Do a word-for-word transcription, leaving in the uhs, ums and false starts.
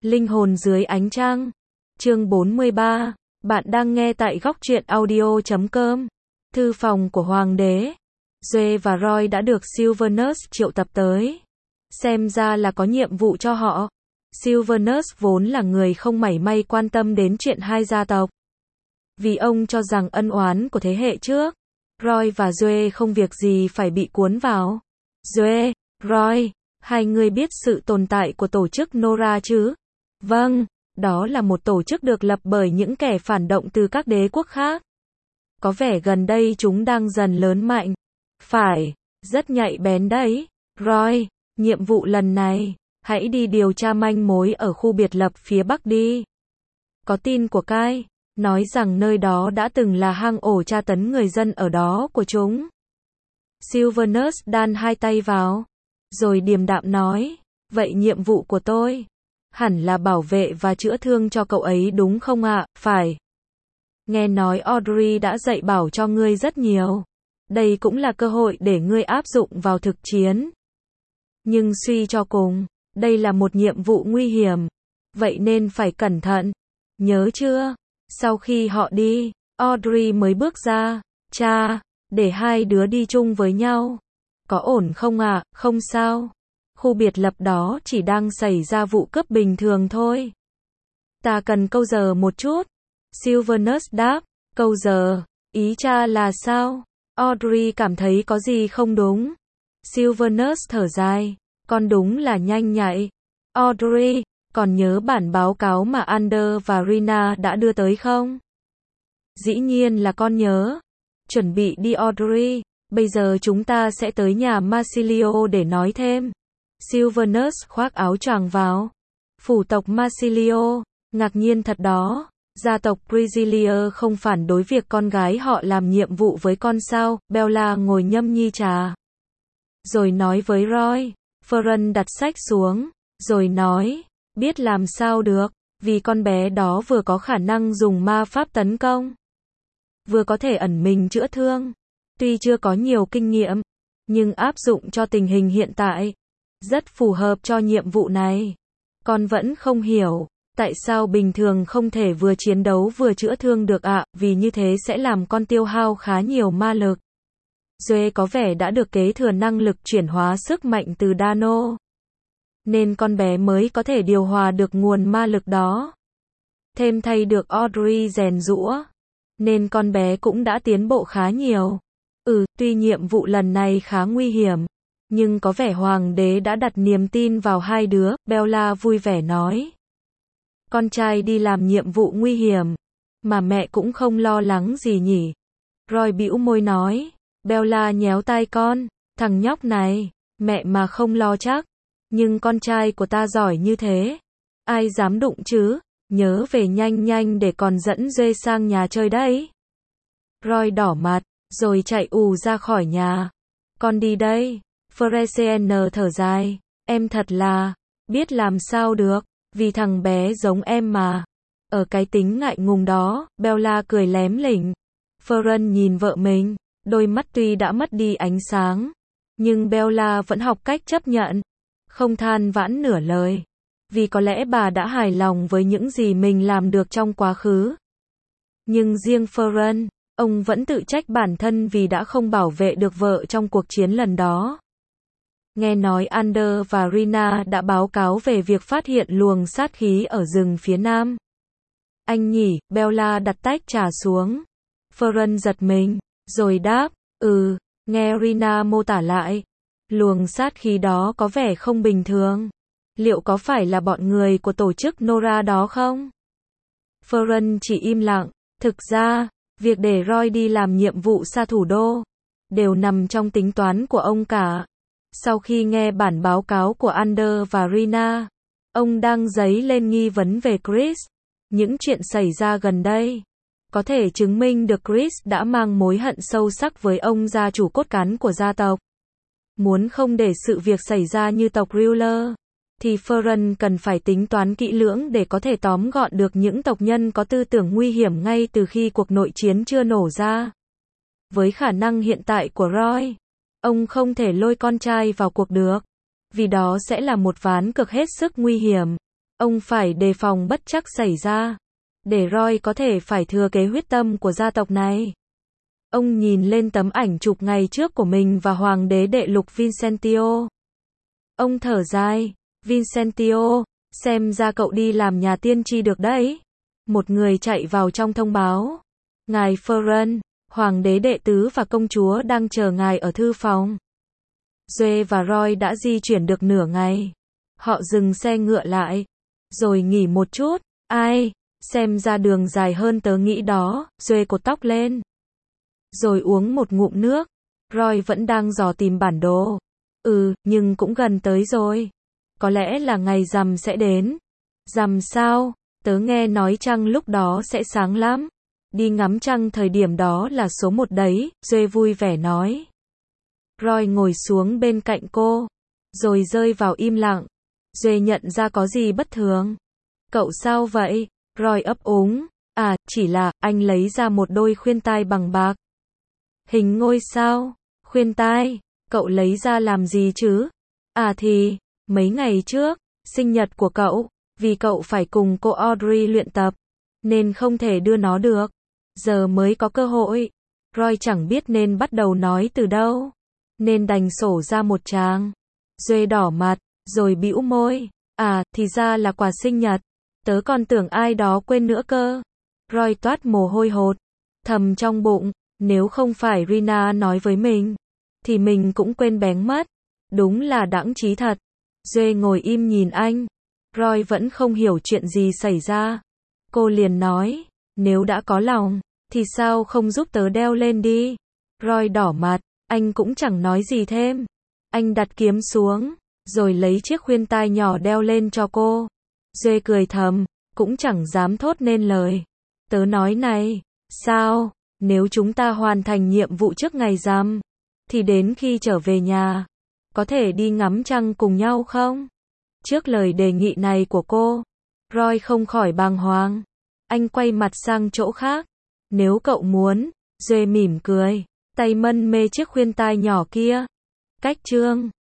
Linh hồn dưới ánh trăng. Chương bốn mươi ba. Bạn đang nghe tại góc truyện audio chấm com. Thư phòng của Hoàng đế. Joe và Roy đã được Silvernus triệu tập tới. Xem ra là có nhiệm vụ cho họ. Silvernus vốn là người không mảy may quan tâm đến chuyện hai gia tộc. Vì ông cho rằng ân oán của thế hệ trước. Roy và Joe không việc gì phải bị cuốn vào. Joe, Roy, hai người biết sự tồn tại của tổ chức Nora chứ? Vâng, đó là một tổ chức được lập bởi những kẻ phản động từ các đế quốc khác. Có vẻ gần đây chúng đang dần lớn mạnh. Phải, rất nhạy bén đấy. Roy, nhiệm vụ lần này, hãy đi điều tra manh mối ở khu biệt lập phía Bắc đi. Có tin của Kai, nói rằng nơi đó đã từng là hang ổ tra tấn người dân ở đó của chúng. Silvernus đan hai tay vào, rồi điềm đạm nói, vậy nhiệm vụ của tôi hẳn là bảo vệ và chữa thương cho cậu ấy đúng không ạ? Phải. Nghe nói Audrey đã dạy bảo cho ngươi rất nhiều. Đây cũng là cơ hội để ngươi áp dụng vào thực chiến. Nhưng suy cho cùng, đây là một nhiệm vụ nguy hiểm. Vậy nên phải cẩn thận. Nhớ chưa? Sau khi họ đi, Audrey mới bước ra. Cha, để hai đứa đi chung với nhau. Có ổn không ạ? À? Không sao. Khu biệt lập đó chỉ đang xảy ra vụ cướp bình thường thôi. Ta cần câu giờ một chút. Silvernus đáp, câu giờ, ý cha là sao? Audrey cảm thấy có gì không đúng. Silvernus thở dài, con đúng là nhanh nhạy. Audrey, còn nhớ bản báo cáo mà Ander và Rina đã đưa tới không? Dĩ nhiên là con nhớ. Chuẩn bị đi Audrey, bây giờ chúng ta sẽ tới nhà Marsilio để nói thêm. Silvernus khoác áo choàng vào. Phủ tộc Marsilio, ngạc nhiên thật đó. Gia tộc Priscilla không phản đối việc con gái họ làm nhiệm vụ với con sao? Bella ngồi nhâm nhi trà. Rồi nói với Roy. Ferran đặt sách xuống, rồi nói, biết làm sao được, vì con bé đó vừa có khả năng dùng ma pháp tấn công, vừa có thể ẩn mình chữa thương. Tuy chưa có nhiều kinh nghiệm, nhưng áp dụng cho tình hình hiện tại, rất phù hợp cho nhiệm vụ này. Con vẫn không hiểu, tại sao bình thường không thể vừa chiến đấu vừa chữa thương được ạ, à? Vì như thế sẽ làm con tiêu hao khá nhiều ma lực. Joe có vẻ đã được kế thừa năng lực chuyển hóa sức mạnh từ Dano, nên con bé mới có thể điều hòa được nguồn ma lực đó. Thêm thay được Audrey rèn giũa, nên con bé cũng đã tiến bộ khá nhiều. Ừ, tuy nhiệm vụ lần này khá nguy hiểm, nhưng có vẻ hoàng đế đã đặt niềm tin vào hai đứa, Bella vui vẻ nói. Con trai đi làm nhiệm vụ nguy hiểm, mà mẹ cũng không lo lắng gì nhỉ? Roy bĩu môi nói. Bella nhéo tai con, thằng nhóc này, mẹ mà không lo chắc, nhưng con trai của ta giỏi như thế, ai dám đụng chứ? Nhớ về nhanh nhanh để còn dẫn Joe sang nhà chơi đấy. Roy đỏ mặt, rồi chạy ù ra khỏi nhà. Con đi đây. Fresian thở dài, em thật là, biết làm sao được, vì thằng bé giống em mà. Ở cái tính ngại ngùng đó, Bella cười lém lỉnh. Ferran nhìn vợ mình, đôi mắt tuy đã mất đi ánh sáng, nhưng Bella vẫn học cách chấp nhận, không than vãn nửa lời. Vì có lẽ bà đã hài lòng với những gì mình làm được trong quá khứ. Nhưng riêng Ferran, ông vẫn tự trách bản thân vì đã không bảo vệ được vợ trong cuộc chiến lần đó. Nghe nói Ander và Rina đã báo cáo về việc phát hiện luồng sát khí ở rừng phía nam. Anh nhỉ? Bella đặt tách trà xuống. Ferran giật mình, rồi đáp, ừ, nghe Rina mô tả lại. Luồng sát khí đó có vẻ không bình thường. Liệu có phải là bọn người của tổ chức Nora đó không? Ferran chỉ im lặng. Thực ra, việc để Roy đi làm nhiệm vụ xa thủ đô, đều nằm trong tính toán của ông cả. Sau khi nghe bản báo cáo của Ander và Rina, ông đang dấy lên nghi vấn về Chris. Những chuyện xảy ra gần đây có thể chứng minh được Chris đã mang mối hận sâu sắc với ông gia chủ cốt cán của gia tộc. Muốn không để sự việc xảy ra như tộc Ruler, thì Ferran cần phải tính toán kỹ lưỡng để có thể tóm gọn được những tộc nhân có tư tưởng nguy hiểm ngay từ khi cuộc nội chiến chưa nổ ra. Với khả năng hiện tại của Roy, ông không thể lôi con trai vào cuộc được, vì đó sẽ là một ván cược hết sức nguy hiểm. Ông phải đề phòng bất trắc xảy ra, để Roy có thể phải thừa kế huyết tâm của gia tộc này. Ông nhìn lên tấm ảnh chụp ngày trước của mình và hoàng đế đệ lục Vincentio. Ông thở dài, Vincentio, xem ra cậu đi làm nhà tiên tri được đấy. Một người chạy vào trong thông báo. Ngài Ferran, hoàng đế đệ tứ và công chúa đang chờ ngài ở thư phòng. Joe và Roy đã di chuyển được nửa ngày. Họ dừng xe ngựa lại, rồi nghỉ một chút. Ai, xem ra đường dài hơn tớ nghĩ đó. Joe cột tóc lên, rồi uống một ngụm nước. Roy vẫn đang dò tìm bản đồ. Ừ, nhưng cũng gần tới rồi. Có lẽ là ngày rằm sẽ đến. Rằm sao? Tớ nghe nói trăng lúc đó sẽ sáng lắm. Đi ngắm trăng thời điểm đó là số một đấy, Joe vui vẻ nói. Roy ngồi xuống bên cạnh cô, rồi rơi vào im lặng. Joe nhận ra có gì bất thường. Cậu sao vậy? Roy ấp úng. À, chỉ là, anh lấy ra một đôi khuyên tai bằng bạc. Hình ngôi sao? Khuyên tai? Cậu lấy ra làm gì chứ? À thì, mấy ngày trước, sinh nhật của cậu, vì cậu phải cùng cô Audrey luyện tập, nên không thể đưa nó được. Giờ mới có cơ hội. Roy chẳng biết nên bắt đầu nói từ đâu, nên đành sổ ra một tràng. Joe đỏ mặt, rồi bĩu môi. À, thì ra là quà sinh nhật. Tớ còn tưởng ai đó quên nữa cơ. Roy toát mồ hôi hột, thầm trong bụng, nếu không phải Rina nói với mình, thì mình cũng quên bén mất. Đúng là đãng trí thật. Joe ngồi im nhìn anh. Roy vẫn không hiểu chuyện gì xảy ra. Cô liền nói, nếu đã có lòng, thì sao không giúp tớ đeo lên đi. Roy đỏ mặt, anh cũng chẳng nói gì thêm. Anh đặt kiếm xuống, rồi lấy chiếc khuyên tai nhỏ đeo lên cho cô. Joe cười thầm, cũng chẳng dám thốt nên lời. Tớ nói này, sao, nếu chúng ta hoàn thành nhiệm vụ trước ngày rằm, thì đến khi trở về nhà, có thể đi ngắm trăng cùng nhau không? Trước lời đề nghị này của cô, Roy không khỏi bàng hoàng. Anh quay mặt sang chỗ khác. Nếu cậu muốn, Joe mỉm cười, tay mân mê chiếc khuyên tai nhỏ kia. Cách chương